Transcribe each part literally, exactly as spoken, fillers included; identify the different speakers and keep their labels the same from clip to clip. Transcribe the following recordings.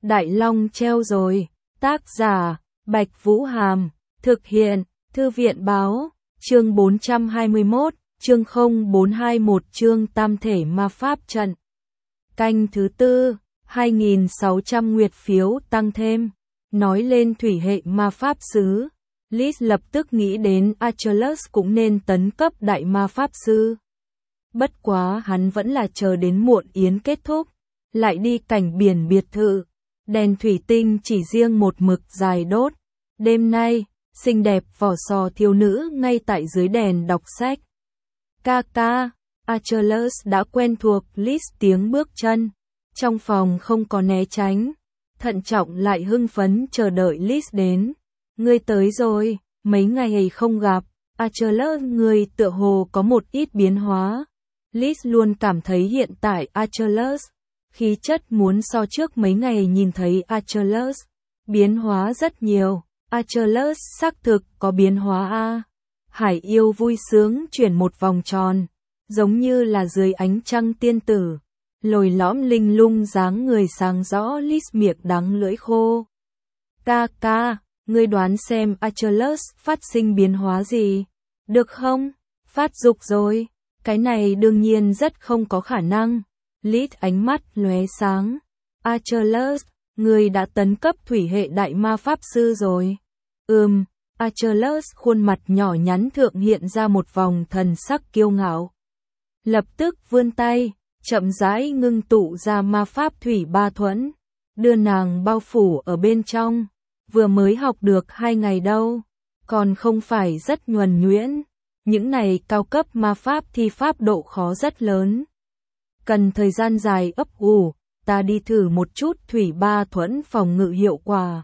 Speaker 1: Đại Long treo rồi. Tác giả, Bạch Vũ Hàm. Thực hiện, Thư viện Báo. Chương bốn trăm hai mươi mốt, chương không bốn hai mốt chương Tam thể ma pháp trận. Canh thứ tư, hai nghìn sáu trăm nguyệt phiếu tăng thêm. Nói lên thủy hệ ma pháp sư, Liz lập tức nghĩ đến Achilles cũng nên tấn cấp đại ma pháp sư. Bất quá hắn vẫn là chờ đến muộn yến kết thúc, lại đi cảnh biển biệt thự. Đèn thủy tinh chỉ riêng một mực dài đốt. Đêm nay, xinh đẹp vỏ sò thiếu nữ ngay tại dưới đèn đọc sách. Ca ca, Achilles đã quen thuộc Liz tiếng bước chân. Trong phòng không có né tránh, thận trọng lại hưng phấn chờ đợi Liz đến. Ngươi tới rồi, mấy ngày không gặp, Achilles ngươi tựa hồ có một ít biến hóa. Liz luôn cảm thấy hiện tại Achilles, khí chất muốn so trước mấy ngày nhìn thấy Achilles, biến hóa rất nhiều. Achilles xác thực có biến hóa a. Hải yêu vui sướng chuyển một vòng tròn, giống như là dưới ánh trăng tiên tử. Lồi lõm linh lung dáng người sáng rõ. Liz miệng đắng lưỡi khô. Ca ca, ngươi đoán xem Achilles phát sinh biến hóa gì? Được không? Phát dục rồi. Cái này đương nhiên rất không có khả năng. Liz ánh mắt lóe sáng. Achilles, ngươi đã tấn cấp thủy hệ đại ma pháp sư rồi. Ừm, Achilles khuôn mặt nhỏ nhắn thượng hiện ra một vòng thần sắc kiêu ngạo. Lập tức vươn tay, chậm rãi ngưng tụ ra ma pháp thủy ba thuẫn, đưa nàng bao phủ ở bên trong. Vừa mới học được hai ngày đâu, còn không phải rất nhuần nhuyễn. Những này cao cấp ma pháp thi pháp độ khó rất lớn, cần thời gian dài ấp ủ. Ta đi thử một chút thủy ba thuẫn phòng ngự hiệu quả.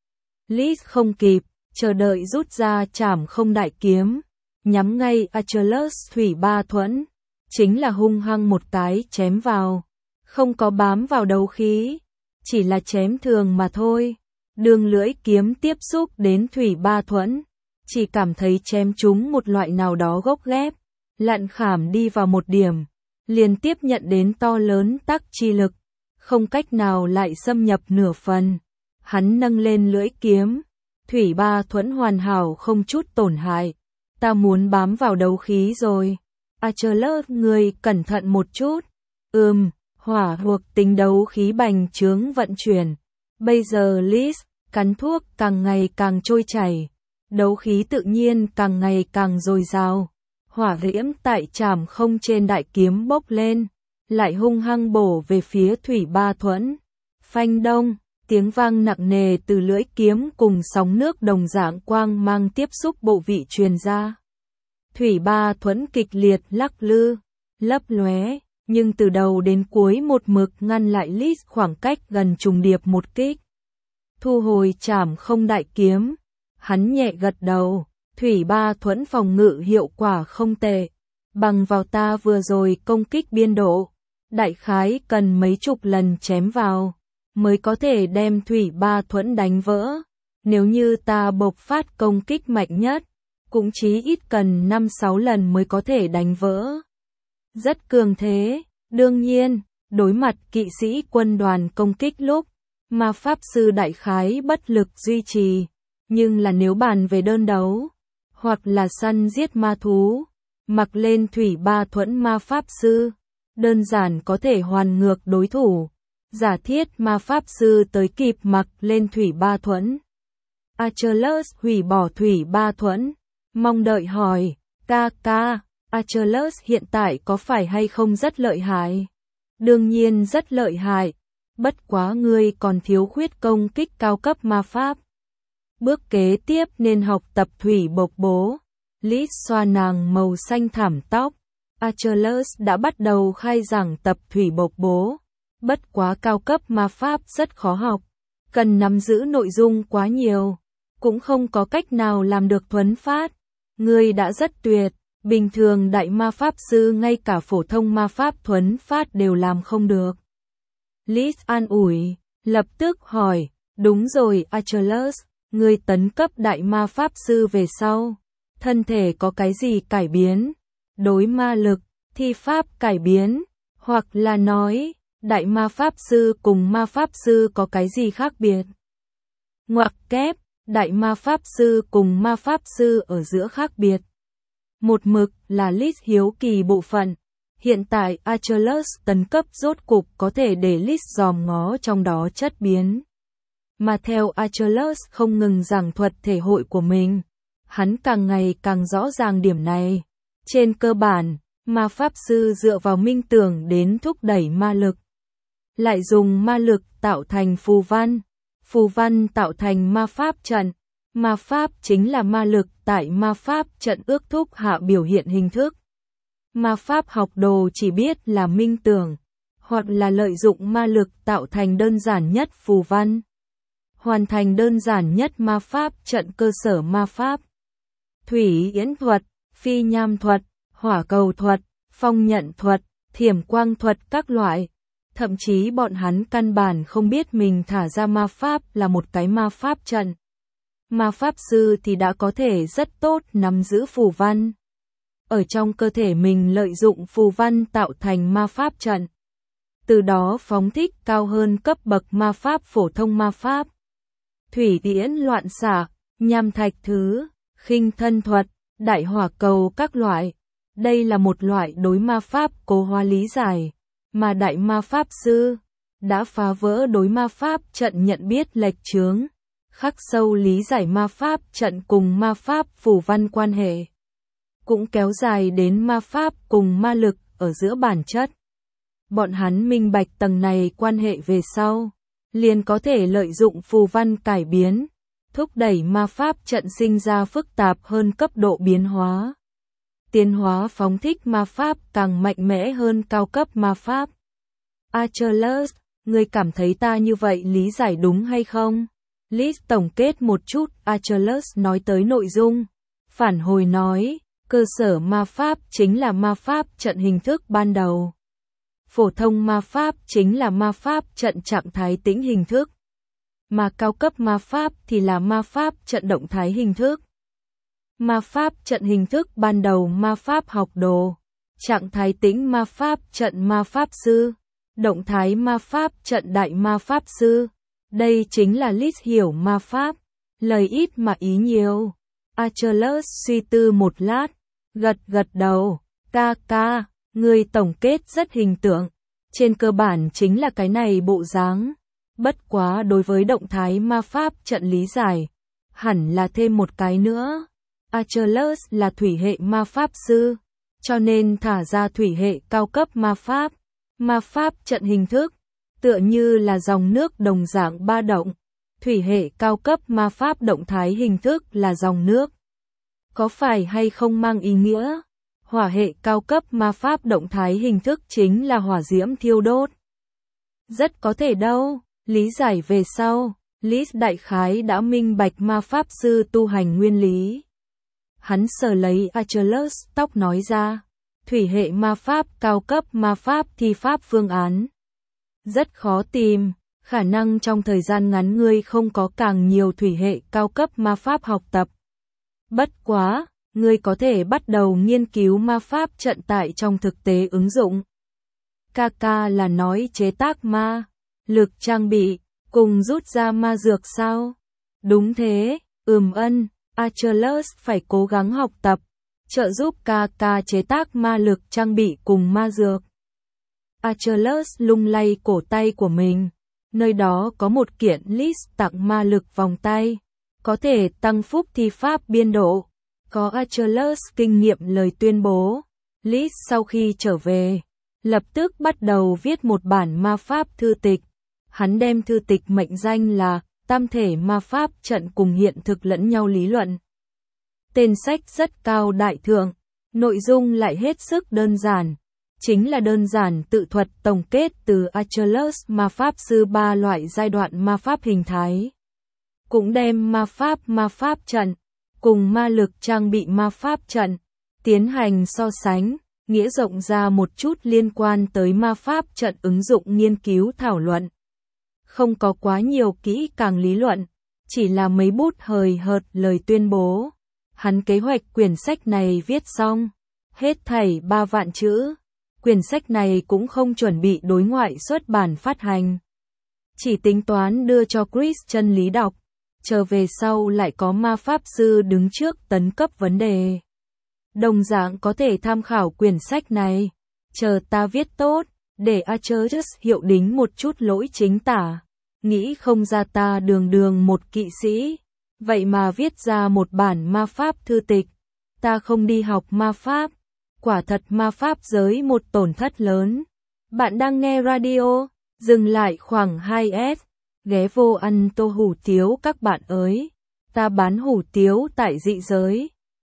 Speaker 1: Liz không kịp chờ đợi rút ra trảm không đại kiếm, nhắm ngay Achilles thủy ba thuẫn, chính là hung hăng một cái chém vào, không có bám vào đấu khí, chỉ là chém thường mà thôi. Đường lưỡi kiếm tiếp xúc đến thủy ba thuẫn, chỉ cảm thấy chém trúng một loại nào đó gốc ghép, lặn khảm đi vào một điểm, liền tiếp nhận đến to lớn tác chi lực, không cách nào lại xâm nhập nửa phần. Hắn nâng lên lưỡi kiếm, thủy ba thuẫn hoàn hảo không chút tổn hại. Ta muốn bám vào đấu khí rồi. Achilles, ngươi cẩn thận một chút. Ừm, hỏa thuộc tính đấu khí bành trướng vận chuyển. Bây giờ Liz, cắn thuốc càng ngày càng trôi chảy, đấu khí tự nhiên càng ngày càng dồi dào. Hỏa diễm tại trảm không trên đại kiếm bốc lên, lại hung hăng bổ về phía thủy ba thuẫn. Phanh đông, tiếng vang nặng nề từ lưỡi kiếm cùng sóng nước đồng dạng quang mang tiếp xúc bộ vị truyền ra. Thủy ba thuẫn kịch liệt lắc lư, lấp lóe, nhưng từ đầu đến cuối một mực ngăn lại Liz khoảng cách gần trùng điệp một kích. Thu hồi trảm không đại kiếm, hắn nhẹ gật đầu. Thủy ba thuẫn phòng ngự hiệu quả không tệ, bằng vào ta vừa rồi công kích biên độ, đại khái cần mấy chục lần chém vào, mới có thể đem thủy ba thuẫn đánh vỡ. Nếu như ta bộc phát công kích mạnh nhất, cũng chí ít cần năm sáu lần mới có thể đánh vỡ. Rất cường thế. Đương nhiên, đối mặt kỵ sĩ quân đoàn công kích lúc, ma pháp sư đại khái bất lực duy trì, nhưng là nếu bàn về đơn đấu, hoặc là săn giết ma thú, mặc lên thủy ba thuẫn ma pháp sư, đơn giản có thể hoàn ngược đối thủ. Giả thiết ma pháp sư tới kịp mặc lên thủy ba thuẫn, Achilles hủy bỏ thủy ba thuẫn, mong đợi hỏi, ca ca, Achilles hiện tại có phải hay không rất lợi hại? Đương nhiên rất lợi hại, bất quá ngươi còn thiếu khuyết công kích cao cấp ma pháp. Bước kế tiếp nên học tập thủy bộc bố. Liz xoa nàng màu xanh thảm tóc. Achilles đã bắt đầu khai giảng tập thủy bộc bố. Bất quá cao cấp ma pháp rất khó học, cần nắm giữ nội dung quá nhiều, cũng không có cách nào làm được thuấn phát. Ngươi đã rất tuyệt, bình thường đại ma pháp sư ngay cả phổ thông ma pháp thuấn phát đều làm không được. Liz an ủi, lập tức hỏi, đúng rồi Achilles, ngươi tấn cấp đại ma pháp sư về sau, thân thể có cái gì cải biến? Đối ma lực, thi pháp cải biến, hoặc là nói, Đại ma pháp sư cùng ma pháp sư có cái gì khác biệt? Ngoặc kép, đại ma pháp sư cùng ma pháp sư ở giữa khác biệt. Một mực là Liz hiếu kỳ bộ phận. Hiện tại Achilles tấn cấp rốt cục có thể để Liz dòm ngó trong đó chất biến. Mà theo Achilles không ngừng giảng thuật thể hội của mình, hắn càng ngày càng rõ ràng điểm này. Trên cơ bản, ma pháp sư dựa vào minh tưởng đến thúc đẩy ma lực. Lại dùng ma lực tạo thành phù văn. Phù văn tạo thành ma pháp trận. Ma pháp chính là ma lực tại ma pháp trận ước thúc hạ biểu hiện hình thức. Ma pháp học đồ chỉ biết là minh tưởng, hoặc là lợi dụng ma lực tạo thành đơn giản nhất phù văn. Hoàn thành đơn giản nhất ma pháp trận cơ sở ma pháp. Thủy yến thuật, phi nham thuật, hỏa cầu thuật, phong nhận thuật, thiểm quang thuật các loại. Thậm chí bọn hắn căn bản không biết mình thả ra ma pháp là một cái ma pháp trận. Ma pháp sư thì đã có thể rất tốt nắm giữ phù văn. Ở trong cơ thể mình lợi dụng phù văn tạo thành ma pháp trận. Từ đó phóng thích cao hơn cấp bậc ma pháp phổ thông ma pháp. Thủy tiễn loạn xạ, nham thạch thứ, khinh thân thuật, đại hỏa cầu các loại. Đây là một loại đối ma pháp cố hóa lý giải, mà đại ma pháp sư đã phá vỡ đối ma pháp trận nhận biết lệch chướng, khắc sâu lý giải ma pháp trận cùng ma pháp phù văn quan hệ. Cũng kéo dài đến ma pháp cùng ma lực ở giữa bản chất. Bọn hắn minh bạch tầng này quan hệ về sau, liền có thể lợi dụng phù văn cải biến, thúc đẩy ma pháp trận sinh ra phức tạp hơn cấp độ biến hóa. Tiến hóa phóng thích ma pháp càng mạnh mẽ hơn cao cấp ma pháp. Achilles, ngươi cảm thấy ta như vậy lý giải đúng hay không? Liz tổng kết một chút Achilles nói tới nội dung. Phản hồi nói, cơ sở ma pháp chính là ma pháp trận hình thức ban đầu. Phổ thông ma pháp chính là ma pháp trận trạng thái tĩnh hình thức. Mà cao cấp ma pháp thì là ma pháp trận động thái hình thức. Ma pháp trận hình thức ban đầu ma pháp học đồ. Trạng thái tĩnh ma pháp trận ma pháp sư. Động thái ma pháp trận đại ma pháp sư. Đây chính là Liz hiểu ma pháp. Lời ít mà ý nhiều. Achilles suy tư một lát. Gật gật đầu. Ca ca, người tổng kết rất hình tượng. Trên cơ bản chính là cái này bộ dáng. Bất quá đối với động thái ma pháp trận lý giải. Hẳn là thêm một cái nữa. Achilles là thủy hệ ma pháp sư. Cho nên thả ra thủy hệ cao cấp ma pháp. Ma pháp trận hình thức. Tựa như là dòng nước đồng dạng ba động. Thủy hệ cao cấp ma pháp động thái hình thức là dòng nước. Có phải hay không mang ý nghĩa? Hỏa hệ cao cấp ma pháp động thái hình thức chính là hỏa diễm thiêu đốt. Rất có thể đâu, lý giải về sau, Liz đại khái đã minh bạch ma pháp sư tu hành nguyên lý. Hắn sờ lấy Achilles tóc nói ra, thủy hệ ma pháp cao cấp ma pháp thi pháp phương án. Rất khó tìm, khả năng trong thời gian ngắn ngươi không có càng nhiều thủy hệ cao cấp ma pháp học tập. Bất quá, ngươi có thể bắt đầu nghiên cứu ma pháp trận tại trong thực tế ứng dụng. Kaka là nói chế tác ma lực trang bị, cùng rút ra ma dược sao? Đúng thế, ừm ân, Achilles phải cố gắng học tập, trợ giúp Kaka chế tác ma lực trang bị cùng ma dược. Achilles lung lay cổ tay của mình, nơi đó có một kiện Liz tặng ma lực vòng tay, có thể tăng phúc thi pháp biên độ. Có Achilles kinh nghiệm lời tuyên bố, Liz sau khi trở về, lập tức bắt đầu viết một bản ma pháp thư tịch. Hắn đem thư tịch mệnh danh là Tam thể ma pháp trận cùng hiện thực lẫn nhau lý luận. Tên sách rất cao đại thượng, nội dung lại hết sức đơn giản. Chính là đơn giản tự thuật tổng kết từ Achilles ma pháp sư ba loại giai đoạn ma pháp hình thái. Cũng đem ma pháp ma pháp trận cùng ma lực trang bị ma pháp trận tiến hành so sánh, nghĩa rộng ra một chút liên quan tới ma pháp trận ứng dụng nghiên cứu thảo luận. Không có quá nhiều kỹ càng lý luận, chỉ là mấy bút hời hợt lời tuyên bố. Hắn kế hoạch quyển sách này viết xong, hết thảy ba vạn chữ. quyển sách này cũng không chuẩn bị đối ngoại xuất bản phát hành. Chỉ tính toán đưa cho Chris chân lý đọc, chờ về sau lại có ma pháp sư đứng trước tấn cấp vấn đề. Đồng dạng có thể tham khảo quyển sách này, chờ ta viết tốt, để Archerus hiệu đính một chút lỗi chính tả. Nghĩ không ra ta đường đường một kỵ sĩ, vậy mà viết ra một bản ma pháp thư tịch. Ta không đi học ma pháp, quả thật ma pháp giới một tổn thất lớn. Bạn đang nghe radio, dừng lại khoảng hai S, ghé vô ăn tô hủ tiếu các bạn ơi. Ta bán hủ tiếu tại dị giới.